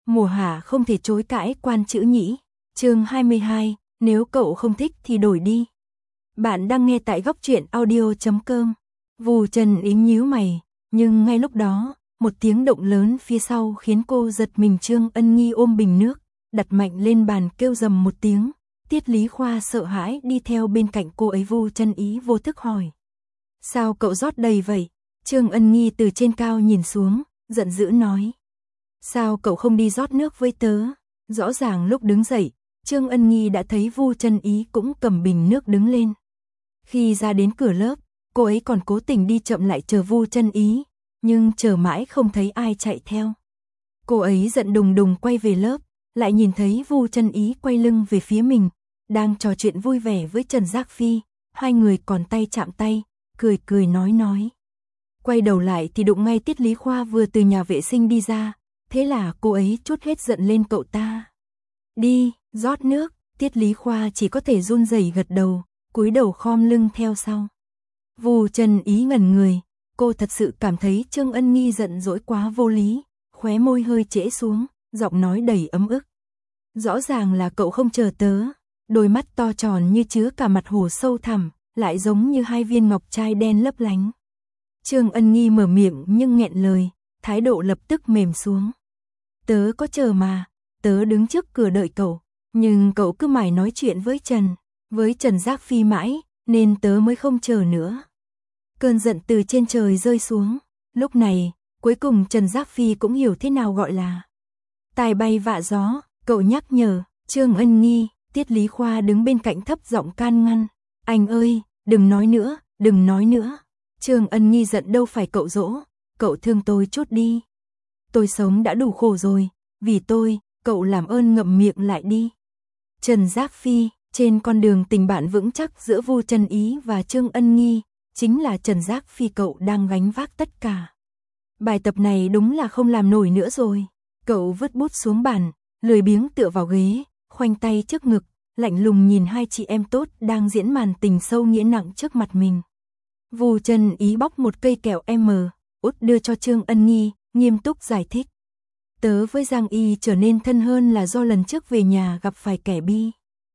Mùa hạ không thể chối cãi quan chữ nhĩ. Chương 22, nếu cậu không thích thì đổi đi. Bạn đang nghe tại góc truyện audio.com. Vù Trần Ý nhíu mày, nhưng ngay lúc đó, một tiếng động lớn phía sau khiến cô giật mình. Trương Ân Nghi ôm bình nước, đặt mạnh lên bàn kêu rầm một tiếng. Tiết Lý Khoa sợ hãi đi theo bên cạnh cô ấy. Vù Trần Ý vô thức hỏi. Sao cậu rót đầy vậy? Trương Ân Nghi từ trên cao nhìn xuống, giận dữ nói. Sao cậu không đi rót nước với tớ? Rõ ràng lúc đứng dậy, Trương Ân Nghi đã thấy Vu Trân Ý cũng cầm bình nước đứng lên. Khi ra đến cửa lớp, cô ấy còn cố tình đi chậm lại chờ Vu Trân Ý, nhưng chờ mãi không thấy ai chạy theo. Cô ấy giận đùng đùng quay về lớp, lại nhìn thấy Vu Trân Ý quay lưng về phía mình, đang trò chuyện vui vẻ với Trần Giác Phi, hai người còn tay chạm tay, cười cười nói. Quay đầu lại thì đụng ngay Tiết Lý Khoa vừa từ nhà vệ sinh đi ra, thế là cô ấy trút hết giận lên cậu ta. Đi, rót nước. Tiết Lý Khoa chỉ có thể run rẩy gật đầu, cúi đầu khom lưng theo sau. Vu Trân Ý ngẩn người, cô thật sự cảm thấy Trương Ân Nghi giận dỗi quá vô lý, khóe môi hơi trễ xuống, giọng nói đầy ấm ức. Rõ ràng là cậu không chờ tớ. Đôi mắt to tròn như chứa cả mặt hồ sâu thẳm, lại giống như hai viên ngọc trai đen lấp lánh. Trương Ân Nghi mở miệng nhưng nghẹn lời, thái độ lập tức mềm xuống. Tớ có chờ mà, tớ đứng trước cửa đợi cậu, nhưng cậu cứ mãi nói chuyện với Trần Giác Phi mãi, nên tớ mới không chờ nữa. Cơn giận từ trên trời rơi xuống, lúc này, cuối cùng Trần Giác Phi cũng hiểu thế nào gọi là tài bay vạ gió, cậu nhắc nhở. Trương Ân Nghi, Tiết Lý Khoa đứng bên cạnh thấp giọng can ngăn. Anh ơi, đừng nói nữa. Trương Ân Nghi giận đâu phải cậu dỗ, cậu thương tôi chút đi. Tôi sống đã đủ khổ rồi, vì tôi, cậu làm ơn ngậm miệng lại đi. Trần Giác Phi, trên con đường tình bạn vững chắc giữa Vu Trân Ý và Trương Ân Nghi, chính là Trần Giác Phi cậu đang gánh vác tất cả. Bài tập này đúng là không làm nổi nữa rồi. Cậu vứt bút xuống bàn, lười biếng tựa vào ghế, khoanh tay trước ngực, lạnh lùng nhìn hai chị em tốt đang diễn màn tình sâu nghĩa nặng trước mặt mình. Vu Trân Ý bóc một cây kẹo út đưa cho Trương Ân Nghi, nghiêm túc giải thích. Tớ với Giang Y trở nên thân hơn là do lần trước về nhà gặp phải kẻ bi.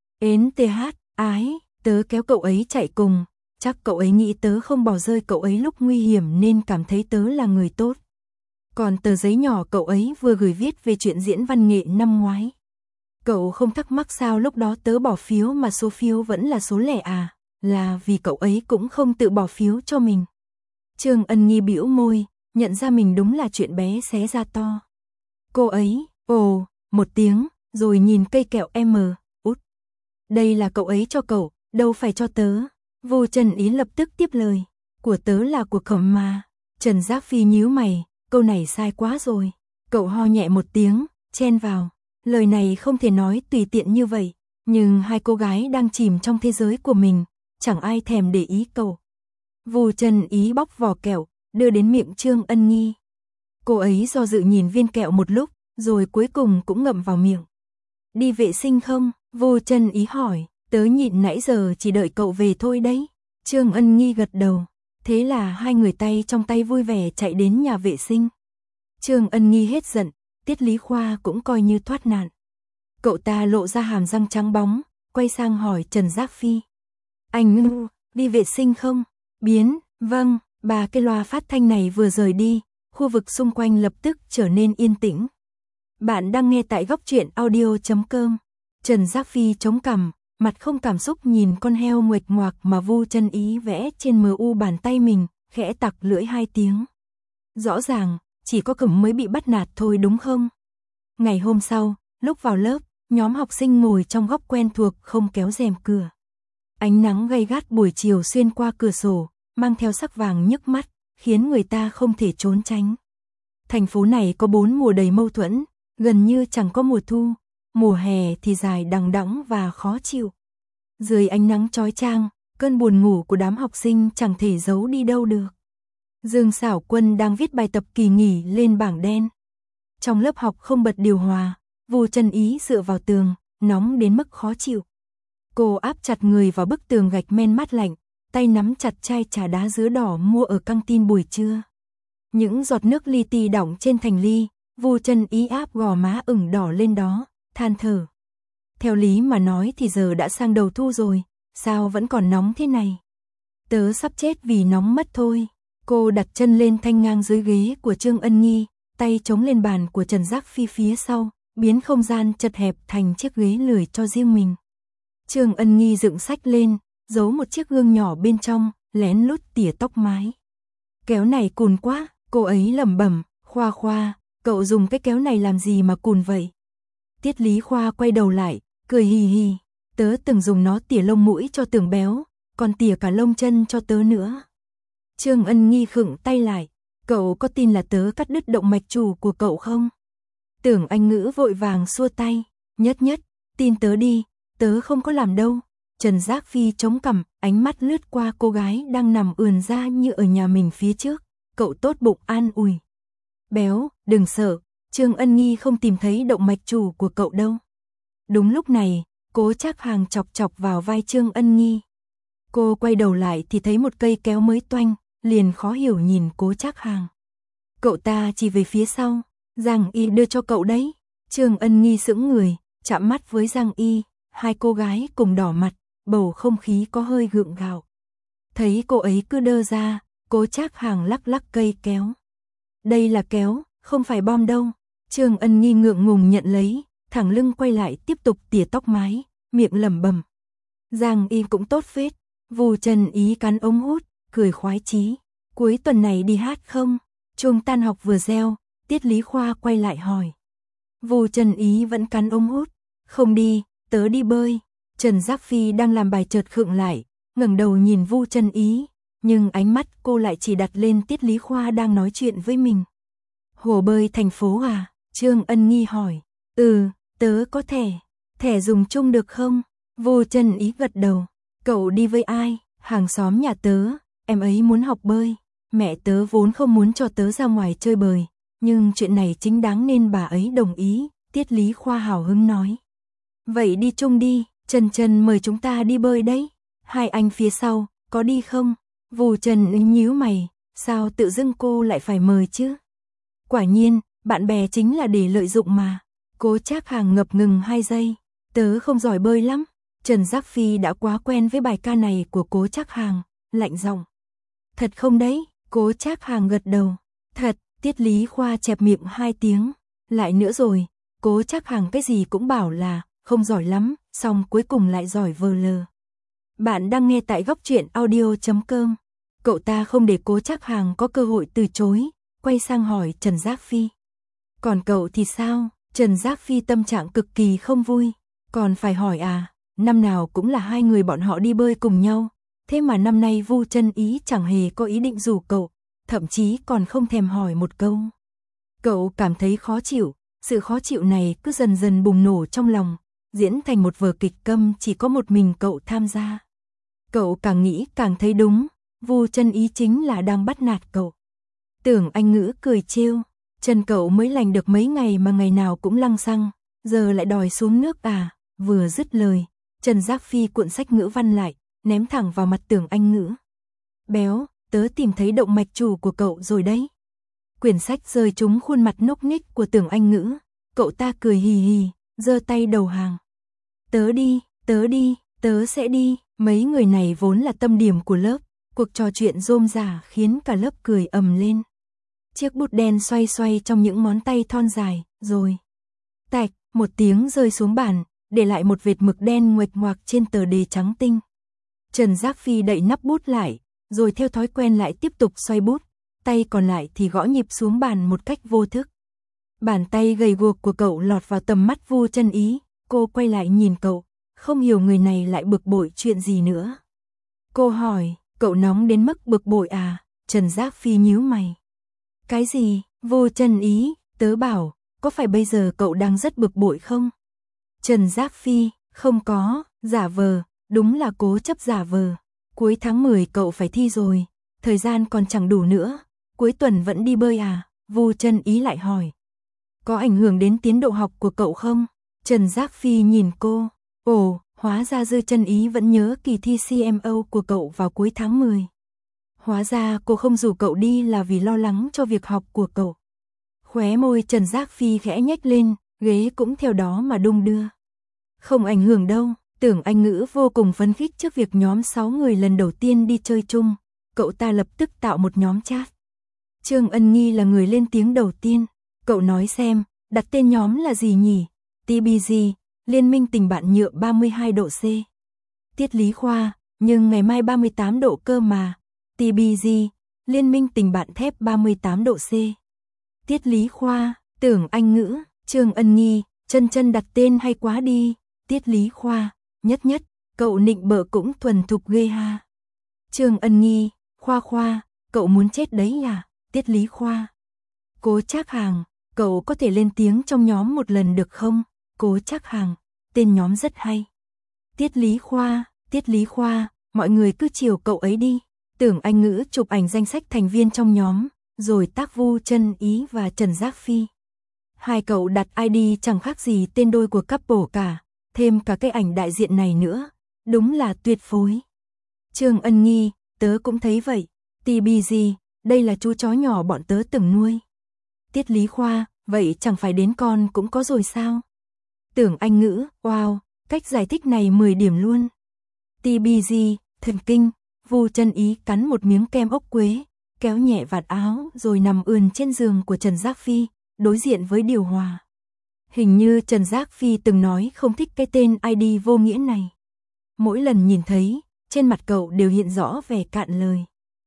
Ến TH, ái, tớ kéo cậu ấy chạy cùng, chắc cậu ấy nghĩ tớ không bỏ rơi cậu ấy lúc nguy hiểm nên cảm thấy tớ là người tốt. Còn tờ giấy nhỏ cậu ấy vừa gửi viết về chuyện diễn văn nghệ năm ngoái. Cậu không thắc mắc sao lúc đó tớ bỏ phiếu mà số phiếu vẫn là số lẻ à, là vì cậu ấy cũng không tự bỏ phiếu cho mình. Trương Ân Nghi bĩu môi, nhận ra mình đúng là chuyện bé xé ra to. Cô ấy, ồ, một tiếng, rồi nhìn cây kẹo út. Đây là cậu ấy cho cậu, đâu phải cho tớ. Vu Trân Ý lập tức tiếp lời, của tớ là của cậu mà. Trần Giác Phi nhíu mày, câu này sai quá rồi. Cậu ho nhẹ một tiếng, chen vào. Lời này không thể nói tùy tiện như vậy, nhưng hai cô gái đang chìm trong thế giới của mình, chẳng ai thèm để ý cậu. Vu Trân Ý bóc vỏ kẹo, đưa đến miệng Trương Ân Nghi. Cô ấy do dự nhìn viên kẹo một lúc, rồi cuối cùng cũng ngậm vào miệng. Đi vệ sinh không? Vu Trân Ý hỏi. Tớ nhịn nãy giờ chỉ đợi cậu về thôi đấy. Trương Ân Nghi gật đầu. Thế là hai người tay trong tay vui vẻ chạy đến nhà vệ sinh. Trương Ân Nghi hết giận, Tiết Lý Khoa cũng coi như thoát nạn. Cậu ta lộ ra hàm răng trắng bóng, quay sang hỏi Trần Giác Phi. Anh đi vệ sinh không? Vâng. Bà cái loa phát thanh này vừa rời đi, khu vực xung quanh lập tức trở nên yên tĩnh. Bạn đang nghe tại góc truyện audio.com. Trần Giác Phi chống cằm, mặt không cảm xúc nhìn con heo nguệch ngoạc mà Vu Trân Ý vẽ trên MU bàn tay mình, khẽ tặc lưỡi hai tiếng. Rõ ràng, chỉ có Cẩm mới bị bắt nạt thôi đúng không? Ngày hôm sau, lúc vào lớp, nhóm học sinh ngồi trong góc quen thuộc không kéo rèm cửa. Ánh nắng gay gắt buổi chiều xuyên qua cửa sổ, mang theo sắc vàng nhức mắt, khiến người ta không thể trốn tránh. Thành phố này có 4 mùa đầy mâu thuẫn, gần như chẳng có mùa thu, mùa hè thì dài đằng đẵng và khó chịu. Dưới ánh nắng chói chang, cơn buồn ngủ của đám học sinh chẳng thể giấu đi đâu được. Dương Xảo Quân đang viết bài tập kỳ nghỉ lên bảng đen. Trong lớp học không bật điều hòa, Vu Trân Ý dựa vào tường, nóng đến mức khó chịu. Cô áp chặt người vào bức tường gạch men mát lạnh, tay nắm chặt chai trà đá dứa đỏ mua ở căng tin buổi trưa. Những giọt nước li ti đọng trên thành ly, Vu Chân Ý áp gò má ửng đỏ lên đó, than thở. Theo lý mà nói thì giờ đã sang đầu thu rồi, sao vẫn còn nóng thế này? Tớ sắp chết vì nóng mất thôi. Cô đặt chân lên thanh ngang dưới ghế của Trương Ân Nghi, tay chống lên bàn của Trần Giác Phi phía sau, biến không gian chật hẹp thành chiếc ghế lười cho riêng mình. Trương Ân Nghi dựng sách lên, giấu một chiếc gương nhỏ bên trong, lén lút tỉa tóc mái. Kéo này cùn quá, cô ấy lẩm bẩm, Khoa Khoa, cậu dùng cái kéo này làm gì mà cùn vậy? Tiết Lý Khoa quay đầu lại, cười hì hì, tớ từng dùng nó tỉa lông mũi cho Tưởng béo, còn tỉa cả lông chân cho tớ nữa. Trương Ân Nghi khựng tay lại, cậu có tin là tớ cắt đứt động mạch chủ của cậu không? Tưởng Anh Ngữ vội vàng xua tay, nhất nhất, tin tớ đi, tớ không có làm đâu. Trần Giác Phi chống cằm, ánh mắt lướt qua cô gái đang nằm ườn ra như ở nhà mình phía trước, cậu tốt bụng an ủi. Béo, đừng sợ, Trương Ân Nghi không tìm thấy động mạch chủ của cậu đâu. Đúng lúc này, Cố Trác Hàng chọc chọc vào vai Trương Ân Nghi. Cô quay đầu lại thì thấy một cây kéo mới toanh, liền khó hiểu nhìn Cố Trác Hàng. Cậu ta chỉ về phía sau, Giang Y đưa cho cậu đấy. Trương Ân Nghi sững người, chạm mắt với Giang Y, hai cô gái cùng đỏ mặt, bầu không khí có hơi gượng gạo. Thấy cô ấy cứ đơ ra, Cố Trác Hàng lắc lắc cây kéo. Đây là kéo, không phải bom đâu. Trương Ân Nghi ngượng ngùng nhận lấy, thẳng lưng quay lại tiếp tục tỉa tóc mái, miệng lẩm bẩm. Giang Y cũng tốt phết. Vu Chân Ý cắn ống hút, cười khoái chí. Cuối tuần này đi hát không? Chuông tan học vừa reo, Tiết Lý Khoa quay lại hỏi. Vu Chân Ý vẫn cắn ống hút. Không đi, tớ đi bơi. Trần Giác Phi đang làm bài chợt khựng lại, ngẩng đầu nhìn Vu Chân Ý, nhưng ánh mắt cô lại chỉ đặt lên Tiết Lý Khoa đang nói chuyện với mình. Hồ bơi thành phố à? Trương Ân Nghi hỏi. Tớ có thẻ. Thẻ dùng chung được không? Vu Chân Ý gật đầu. Cậu đi với ai? Hàng xóm nhà tớ, em ấy muốn học bơi. Mẹ tớ vốn không muốn cho tớ ra ngoài chơi bời, nhưng chuyện này chính đáng nên bà ấy đồng ý, Tiết Lý Khoa hào hứng nói. Vậy đi chung đi, Trần Trần mời chúng ta đi bơi đấy. Hai anh phía sau, có đi không? Vu Trần nhíu mày, sao tự dưng cô lại phải mời chứ? Quả nhiên, bạn bè chính là để lợi dụng mà. Cố Trác Hàng ngập ngừng 2 giây, tớ không giỏi bơi lắm. Trần Giác Phi đã quá quen với bài ca này của Cố Trác Hàng, lạnh giọng. Thật không đấy? Cố Trác Hàng gật đầu. Thật, Tiết Lý Khoa chẹp miệng 2 tiếng. Lại nữa rồi, Cố Trác Hàng cái gì cũng bảo là không giỏi lắm, xong cuối cùng lại giỏi vờ lờ. Bạn đang nghe tại góc truyện audio.com. Cậu ta không để Cố Trác Hàng có cơ hội từ chối, quay sang hỏi Trần Giác Phi. Còn cậu thì sao? Trần Giác Phi tâm trạng cực kỳ không vui. Còn phải hỏi à? Năm nào cũng là hai người bọn họ đi bơi cùng nhau, thế mà năm nay Vu Chân Ý chẳng hề có ý định rủ cậu, thậm chí còn không thèm hỏi một câu. Cậu cảm thấy khó chịu, sự khó chịu này cứ dần dần bùng nổ trong lòng, diễn thành một vở kịch câm chỉ có một mình cậu tham gia. Cậu càng nghĩ càng thấy đúng, Vu Chân Ý chính là đang bắt nạt cậu. Tưởng Anh Ngữ cười trêu, chân cậu mới lành được mấy ngày mà ngày nào cũng lăng xăng, giờ lại đòi xuống nước à? Vừa dứt lời, Trần Giác Phi cuộn sách ngữ văn lại, ném thẳng vào mặt Tưởng Anh Ngữ. Béo, tớ tìm thấy động mạch chủ của cậu rồi đấy. Quyển sách rơi trúng khuôn mặt núc ních của Tưởng Anh Ngữ, cậu ta cười hì hì, giơ tay đầu hàng. Tớ đi, tớ sẽ đi. Mấy người này vốn là tâm điểm của lớp, cuộc trò chuyện rôm rả khiến cả lớp cười ầm lên. Chiếc bút đen xoay xoay trong những ngón tay thon dài, rồi tạch, một tiếng rơi xuống bàn, để lại một vệt mực đen nguệch ngoạc trên tờ đề trắng tinh. Trần Giác Phi đậy nắp bút lại, rồi theo thói quen lại tiếp tục xoay bút, tay còn lại thì gõ nhịp xuống bàn một cách vô thức. Bàn tay gầy guộc của cậu lọt vào tầm mắt Vu Chân Ý, cô quay lại nhìn cậu, không hiểu người này lại bực bội chuyện gì nữa. Cô hỏi, cậu nóng đến mức bực bội à? Trần Giác Phi nhíu mày. Cái gì? Vu Chân Ý, tớ bảo, có phải bây giờ cậu đang rất bực bội không? Trần Giác Phi, không có, giả vờ, đúng là cố chấp giả vờ. Cuối tháng 10 cậu phải thi rồi, thời gian còn chẳng đủ nữa, cuối tuần vẫn đi bơi à? Vu Chân Ý lại hỏi. Có ảnh hưởng đến tiến độ học của cậu không? Trần Giác Phi nhìn cô, ồ, hóa ra Dư Chân Ý vẫn nhớ kỳ thi CMO của cậu vào cuối tháng 10. Hóa ra cô không rủ cậu đi là vì lo lắng cho việc học của cậu. Khóe môi Trần Giác Phi khẽ nhếch lên, ghế cũng theo đó mà đung đưa. Không ảnh hưởng đâu, Tưởng Anh Ngữ vô cùng phấn khích trước việc nhóm 6 người lần đầu tiên đi chơi chung, cậu ta lập tức tạo một nhóm chat. Trương Ân Nghi là người lên tiếng đầu tiên, cậu nói xem, đặt tên nhóm là gì nhỉ? TBG, Liên minh tình bạn nhựa 32 độ C. Tiết Lý Khoa, nhưng ngày mai 38 độ cơ mà. TBG, Liên minh tình bạn thép 38 độ C. Tiết Lý Khoa, Tưởng Anh Ngữ, Trương Ân Nghi, chân đặt tên hay quá đi. Tiết Lý Khoa, nhất, cậu nịnh bợ cũng thuần thục ghê ha. Trương Ân Nghi, Khoa, cậu muốn chết đấy à? Tiết Lý Khoa, Cố Trác Hàng, cậu có thể lên tiếng trong nhóm một lần được không? Cố Trác Hàng, tên nhóm rất hay. Tiết Lý Khoa, mọi người cứ chiều cậu ấy đi. Tưởng Anh Ngữ chụp ảnh danh sách thành viên trong nhóm, rồi tác Vu Chân Ý và Trần Giác Phi. Hai cậu đặt ID chẳng khác gì tên đôi của couple cả, thêm cả cái ảnh đại diện này nữa, đúng là tuyệt phối. Trương Ân Nghi, tớ cũng thấy vậy. TBG, đây là chú chó nhỏ bọn tớ từng nuôi. Tiết Lý Khoa, vậy chẳng phải đến con cũng có rồi sao? Tưởng Anh Ngữ, wow, cách giải thích này 10 điểm luôn. TBG, thần kinh. Vu Chân Ý cắn một miếng kem ốc quế, kéo nhẹ vạt áo rồi nằm ườn trên giường của Trần Giác Phi, đối diện với điều hòa. Hình như Trần Giác Phi từng nói không thích cái tên ID vô nghĩa này. Mỗi lần nhìn thấy, trên mặt cậu đều hiện rõ vẻ cạn lời.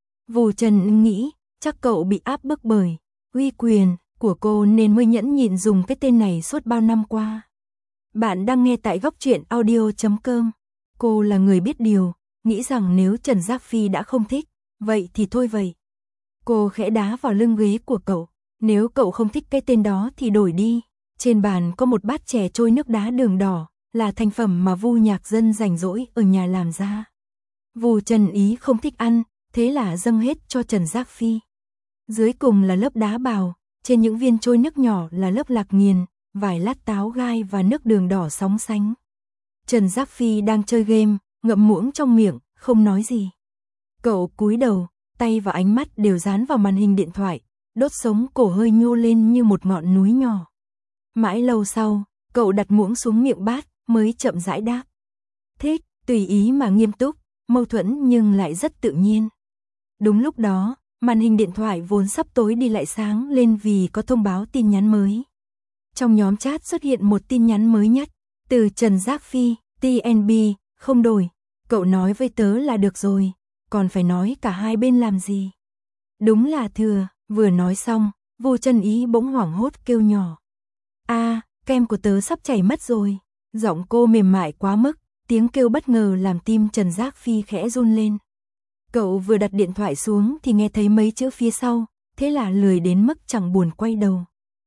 Vu Trần nghĩ, chắc cậu bị áp bức bởi uy quyền của cô nên mới nhẫn nhịn dùng cái tên này suốt bao năm qua. Bạn đang nghe tại góc truyện audio.com. Cô là người biết điều, nghĩ rằng nếu Trần Giác Phi đã không thích, vậy thì thôi vậy. Cô khẽ đá vào lưng ghế của cậu, nếu cậu không thích cái tên đó thì đổi đi. Trên bàn có một bát chè trôi nước đá đường đỏ, là thành phẩm mà Vu Nhạc Dân rảnh rỗi ở nhà làm ra. Vu Trần Ý không thích ăn, thế là dâng hết cho Trần Giác Phi. Dưới cùng là lớp đá bào, trên những viên trôi nước nhỏ là lớp lạc nghiền, vài lát táo gai và nước đường đỏ sóng sánh. Trần Giác Phi đang chơi game, ngậm muỗng trong miệng, không nói gì. Cậu cúi đầu, tay và ánh mắt đều dán vào màn hình điện thoại, đốt sống cổ hơi nhô lên như một ngọn núi nhỏ. Mãi lâu sau, cậu đặt muỗng xuống miệng bát, mới chậm rãi đáp. Thích, tùy ý mà nghiêm túc, mâu thuẫn nhưng lại rất tự nhiên. Đúng lúc đó, màn hình điện thoại vốn sắp tối đi lại sáng lên vì có thông báo tin nhắn mới. Trong nhóm chat xuất hiện một tin nhắn mới nhất, từ Trần Giác Phi, TNB, không đổi, cậu nói với tớ là được rồi, còn phải nói cả hai bên làm gì. Đúng là thừa, vừa nói xong, Vu Chân Ý bỗng hoảng hốt kêu nhỏ. Kem của tớ sắp chảy mất rồi. Giọng cô mềm mại quá mức, tiếng kêu bất ngờ làm tim Trần Giác Phi khẽ run lên. Cậu vừa đặt điện thoại xuống thì nghe thấy mấy chữ phía sau, thế là lười đến mức chẳng buồn quay đầu.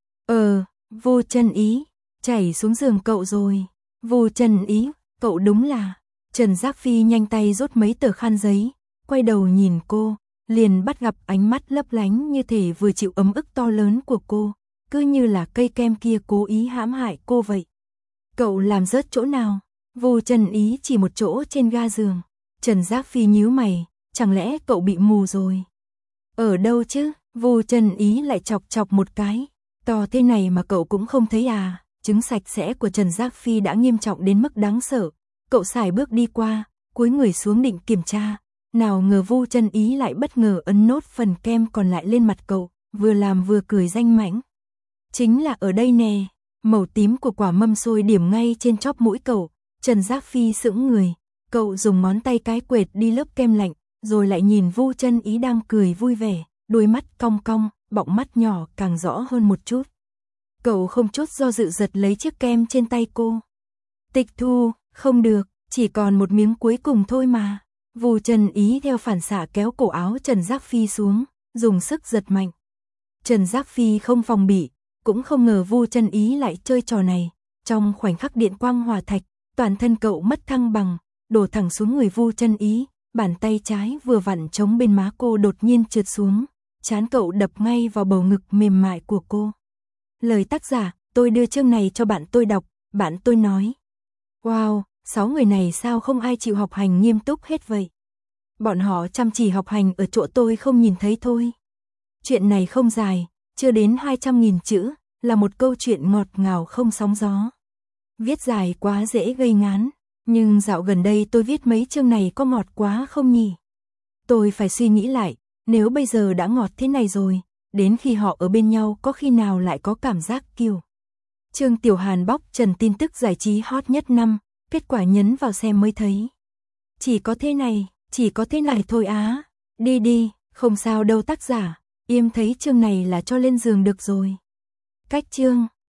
Vu Chân Ý, chảy xuống giường cậu rồi. Vu Chân Ý, cậu đúng là... Trần Giác Phi nhanh tay rút mấy tờ khăn giấy, quay đầu nhìn cô, liền bắt gặp ánh mắt lấp lánh như thể vừa chịu ấm ức to lớn của cô, cứ như là cây kem kia cố ý hãm hại cô vậy. Cậu làm rớt chỗ nào? Vu Chân Ý chỉ một chỗ trên ga giường. Trần Giác Phi nhíu mày, chẳng lẽ cậu bị mù rồi? Ở đâu chứ? Vu Chân Ý lại chọc một cái. To thế này mà cậu cũng không thấy à? Chứng sạch sẽ của Trần Giác Phi đã nghiêm trọng đến mức đáng sợ. Cậu sải bước đi qua, cúi người xuống định kiểm tra. Nào ngờ Vu Chân Ý lại bất ngờ ấn nốt phần kem còn lại lên mặt cậu, vừa làm vừa cười danh mãnh. Chính là ở đây nè. Màu tím của quả mâm xôi điểm ngay trên chóp mũi cậu. Trần Giác Phi sững người. Cậu dùng ngón tay cái quệt đi lớp kem lạnh, rồi lại nhìn Vu Chân Ý đang cười vui vẻ, đôi mắt cong cong, bọng mắt nhỏ càng rõ hơn một chút. Cậu không chút do dự giật lấy chiếc kem trên tay cô. Tịch thu, không được, chỉ còn một miếng cuối cùng thôi mà. Vu Chân Ý theo phản xạ kéo cổ áo Trần Giác Phi xuống, dùng sức giật mạnh. Trần Giác Phi không phòng bị, cũng không ngờ Vu Chân Ý lại chơi trò này. Trong khoảnh khắc điện quang hỏa thạch, toàn thân cậu mất thăng bằng, đổ thẳng xuống người Vu Chân Ý, bàn tay trái vừa vặn chống bên má cô đột nhiên trượt xuống, trán cậu đập ngay vào bầu ngực mềm mại của cô. Lời tác giả, tôi đưa chương này cho bạn tôi đọc, bạn tôi nói. Wow, 6 người này sao không ai chịu học hành nghiêm túc hết vậy? Bọn họ chăm chỉ học hành ở chỗ tôi không nhìn thấy thôi. Chuyện này không dài, chưa đến 200.000 chữ, là một câu chuyện ngọt ngào không sóng gió. Viết dài quá dễ gây ngán, nhưng dạo gần đây tôi viết mấy chương này có ngọt quá không nhỉ? Tôi phải suy nghĩ lại, nếu bây giờ đã ngọt thế này rồi, đến khi họ ở bên nhau có khi nào lại có cảm giác kiêu. Trương Tiểu Hàn bóc trần tin tức giải trí hot nhất năm, kết quả nhấn vào xem mới thấy. Chỉ có thế này thôi á. Đi đi, không sao đâu tác giả, Yêm thấy chương này là cho lên giường được rồi. Cách chương